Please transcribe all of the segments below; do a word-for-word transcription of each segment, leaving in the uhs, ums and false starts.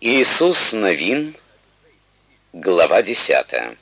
Иисус Новин, глава десятая.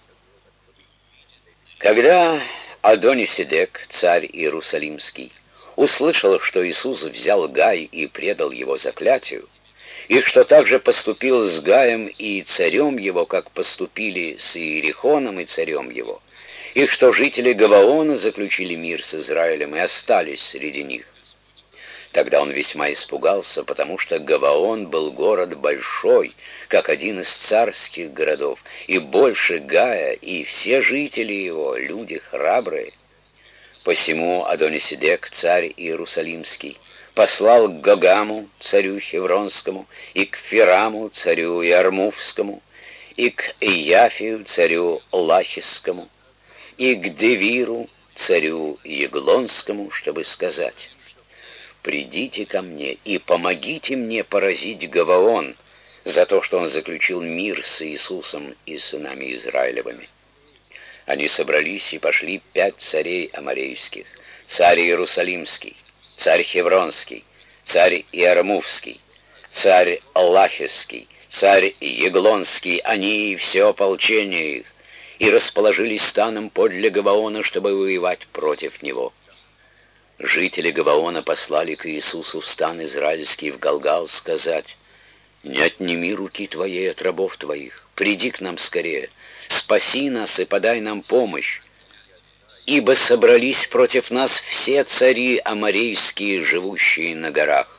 Когда Адони-Седек, царь Иерусалимский, услышал, что Иисус взял Гай и предал его заклятию, и что также поступил с Гаем и царем его, как поступили с Иерихоном и царем его, и что жители Гаваона заключили мир с Израилем и остались среди них, тогда он весьма испугался, потому что Гаваон был город большой, как один из царских городов, и больше Гая, и все жители его, люди храбрые. Посему Адони-Седек, царь Иерусалимский, послал к Гагаму, царю Хевронскому, и к Фираму, царю Иармувскому, и к Ияфию, царю Лахисскому, и к Девиру, царю Еглонскому, чтобы сказать: «Придите ко мне и помогите мне поразить Гаваон за то, что он заключил мир с Иисусом и сынами Израилевыми». Они собрались и пошли пять царей аморейских: царь Иерусалимский, царь Хевронский, царь Иармувский, царь Лахисский, царь Еглонский, они и все ополчение их, и расположились станом подле Гаваона, чтобы воевать против него. Жители Гаваона послали к Иисусу в стан израильский в Галгал сказать: «Не отними руки твоей от рабов твоих, приди к нам скорее, спаси нас и подай нам помощь, ибо собрались против нас все цари аморейские, живущие на горах».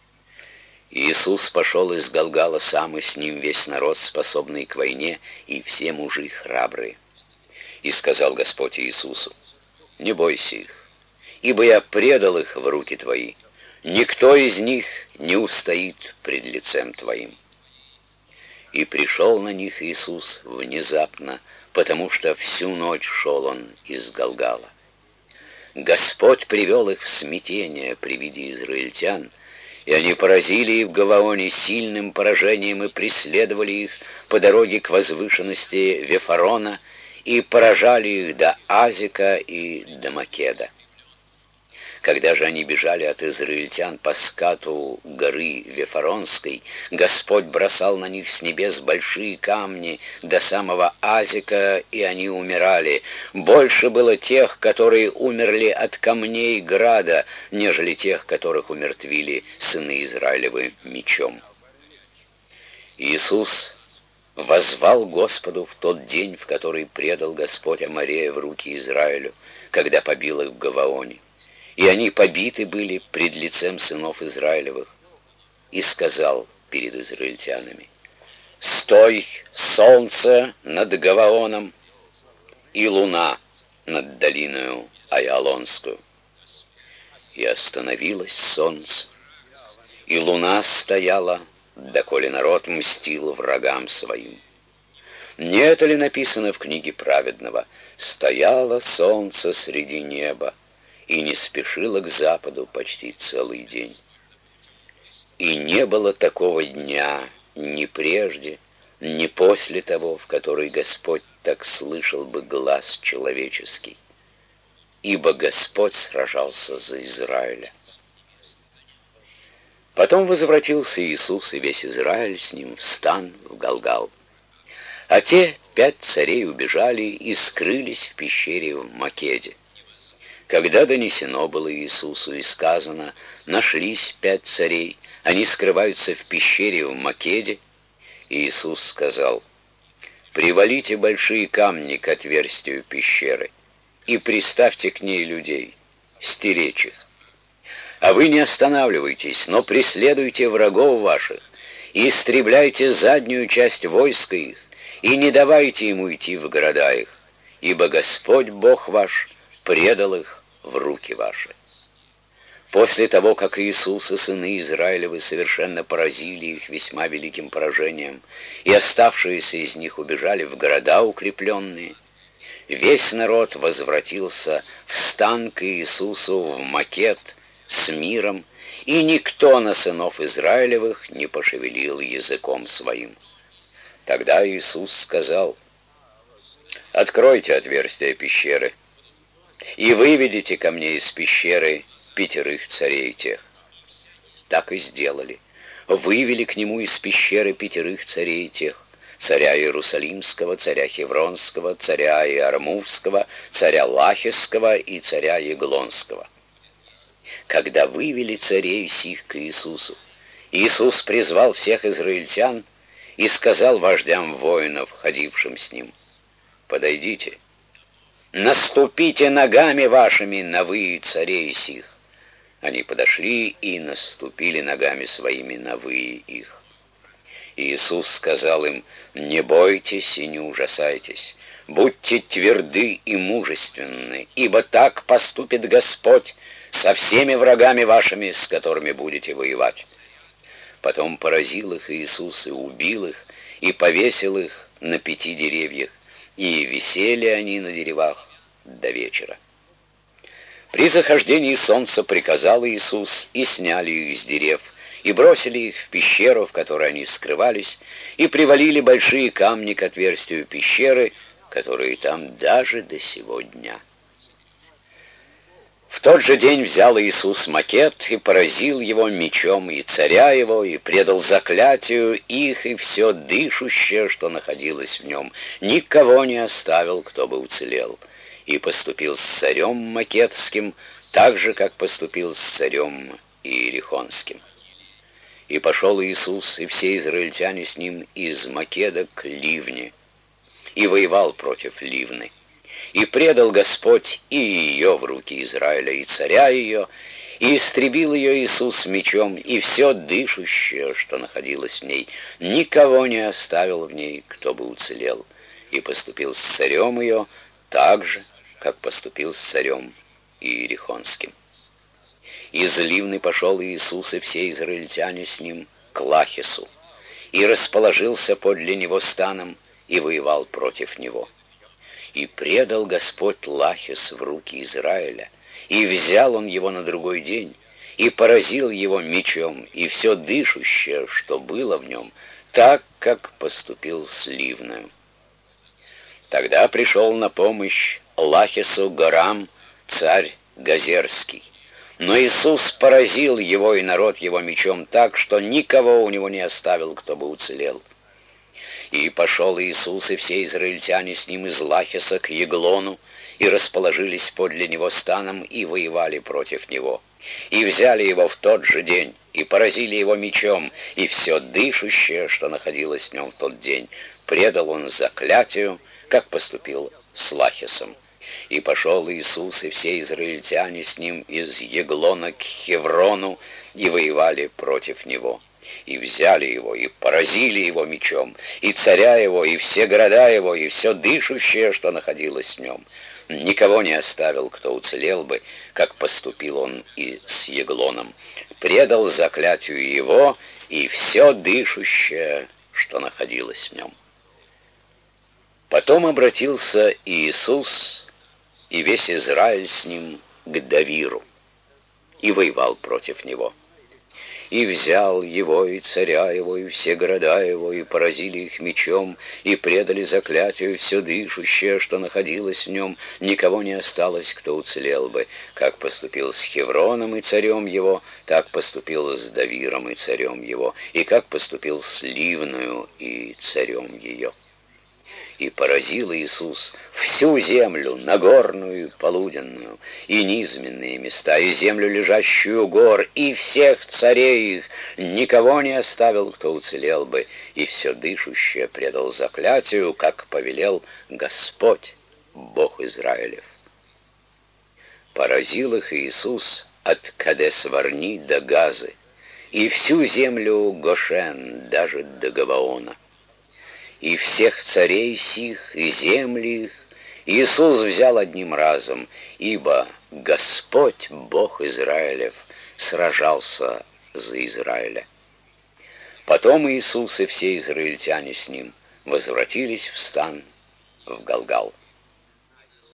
Иисус пошел из Галгала сам, и с ним весь народ, способный к войне, и все мужи храбрые. И сказал Господь Иисусу: «Не бойся их, ибо я предал их в руки твои. Никто из них не устоит пред лицем твоим». И пришел на них Иисус внезапно, потому что всю ночь шел он из Галгала. Господь привел их в смятение при виде израильтян, и они поразили их в Гаваоне сильным поражением и преследовали их по дороге к возвышенности Вефарона и поражали их до Азика и до Македа. Когда же они бежали от израильтян по скату горы Вефаронской, Господь бросал на них с небес большие камни до самого Азика, и они умирали. Больше было тех, которые умерли от камней града, нежели тех, которых умертвили сыны Израилевы мечом. Иисус воззвал Господу в тот день, в который предал Господь Аморея в руки Израилю, когда побил их в Гаваоне. И они побиты были пред лицем сынов Израилевых, и сказал перед израильтянами: «Стой, солнце над Гаваоном, и луна над долиною Айалонскую». И остановилось солнце, и луна стояла, доколе народ мстил врагам своим. Не это ли написано в книге праведного: «Стояло солнце среди неба, и не спешила к западу почти целый день». И не было такого дня ни прежде, ни после того, в который Господь так слышал бы глас человеческий, ибо Господь сражался за Израиля. Потом возвратился Иисус и весь Израиль с ним в стан в Галгал. А те пять царей убежали и скрылись в пещере в Македе. Когда донесено было Иисусу и сказано: «Нашлись пять царей, они скрываются в пещере в Македе», Иисус сказал: «Привалите большие камни к отверстию пещеры и приставьте к ней людей, стеречь их. А вы не останавливайтесь, но преследуйте врагов ваших и истребляйте заднюю часть войска их, и не давайте ему идти в города их, ибо Господь Бог ваш предал их в руки ваши». После того, как Иисус и сыны Израилевы совершенно поразили их весьма великим поражением, и оставшиеся из них убежали в города укрепленные, весь народ возвратился в стан к Иисусу в Макед с миром, и никто на сынов Израилевых не пошевелил языком своим. Тогда Иисус сказал: «Откройте отверстие пещеры, и выведите ко мне из пещеры пятерых царей тех». Так и сделали. вывели к нему из пещеры пятерых царей тех: царя Иерусалимского, царя Хевронского, царя Иармувского, царя Лахисского и царя Еглонского. Когда вывели царей сих к Иисусу, Иисус призвал всех израильтян и сказал вождям воинов, ходившим с ним: «Подойдите, наступите ногами вашими на вы царей сих». Они подошли и наступили ногами своими на вы их. Иисус сказал им: «Не бойтесь и не ужасайтесь, будьте тверды и мужественны, ибо так поступит Господь со всеми врагами вашими, с которыми будете воевать». Потом поразил их Иисус и убил их, и повесил их на пяти деревьях, и висели они на деревах до вечера. При захождении солнца приказал Иисус, и сняли их с дерев, и бросили их в пещеру, в которой они скрывались, и привалили большие камни к отверстию пещеры, которые там даже до сего дня. В тот же день взял Иисус макет и поразил его мечом, и царя его, и предал заклятию их, и все дышущее, что находилось в нем. Никого не оставил, кто бы уцелел. И поступил с царем макетским так же, как поступил с царем иерихонским. И пошел Иисус и все израильтяне с ним из Македа к Ливне, и воевал против Ливны. И предал Господь и ее в руки Израиля, и царя ее, и истребил ее Иисус мечом, и все дышущее, что находилось в ней. Никого не оставил в ней, кто бы уцелел. И поступил с царем ее так же, как поступил с царем иерихонским. Из Ливны пошел Иисус и все израильтяне с ним к Лахису, и расположился подле него станом, и воевал против него. И предал Господь Лахис в руки Израиля, и взял он его на другой день, и поразил его мечом, и все дышущее, что было в нем, так, как поступил с Ливною. Тогда пришел на помощь Лахису Горам, царь Газерский. Но Иисус поразил его и народ его мечом так, что никого у него не оставил, кто бы уцелел. И пошел Иисус и все израильтяне с ним из Лахиса к Еглону, и расположились подле него станом, и воевали против него. И взяли его в тот же день, и поразили его мечом, и все дышущее, что находилось в нем в тот день, предал он заклятию, как поступил с Лахисом. И пошел Иисус и все израильтяне с ним из Еглона к Хеврону, и воевали против него. И взяли его, и поразили его мечом, и царя его, и все города его, и все дышущее, что находилось в нем. Никого не оставил, кто уцелел бы, как поступил он и с Еглоном. Предал заклятию его, и все дышущее, что находилось в нем. Потом обратился Иисус и весь Израиль с ним к Давиру, и воевал против него. И взял его, и царя его, и все города его, и поразили их мечом, и предали заклятию все дышущее, что находилось в нем. Никого не осталось, кто уцелел бы. Как поступил с Хевроном и царем его, так поступил с Давиром и царем его, и как поступил с Ливною и царем ее. И поразил Иисус всю землю, нагорную и полуденную, и низменные места, и землю, лежащую гор, и всех царей их. Никого не оставил, кто уцелел бы, и все дышущее предал заклятию, как повелел Господь, Бог Израилев. Поразил их Иисус от Кадес-Варни до Газы, и всю землю Гошен, даже до Гаваона. И всех царей сих, и земли их Иисус взял одним разом, ибо Господь, Бог Израилев, сражался за Израиля. Потом Иисус и все израильтяне с ним возвратились в стан в Галгал.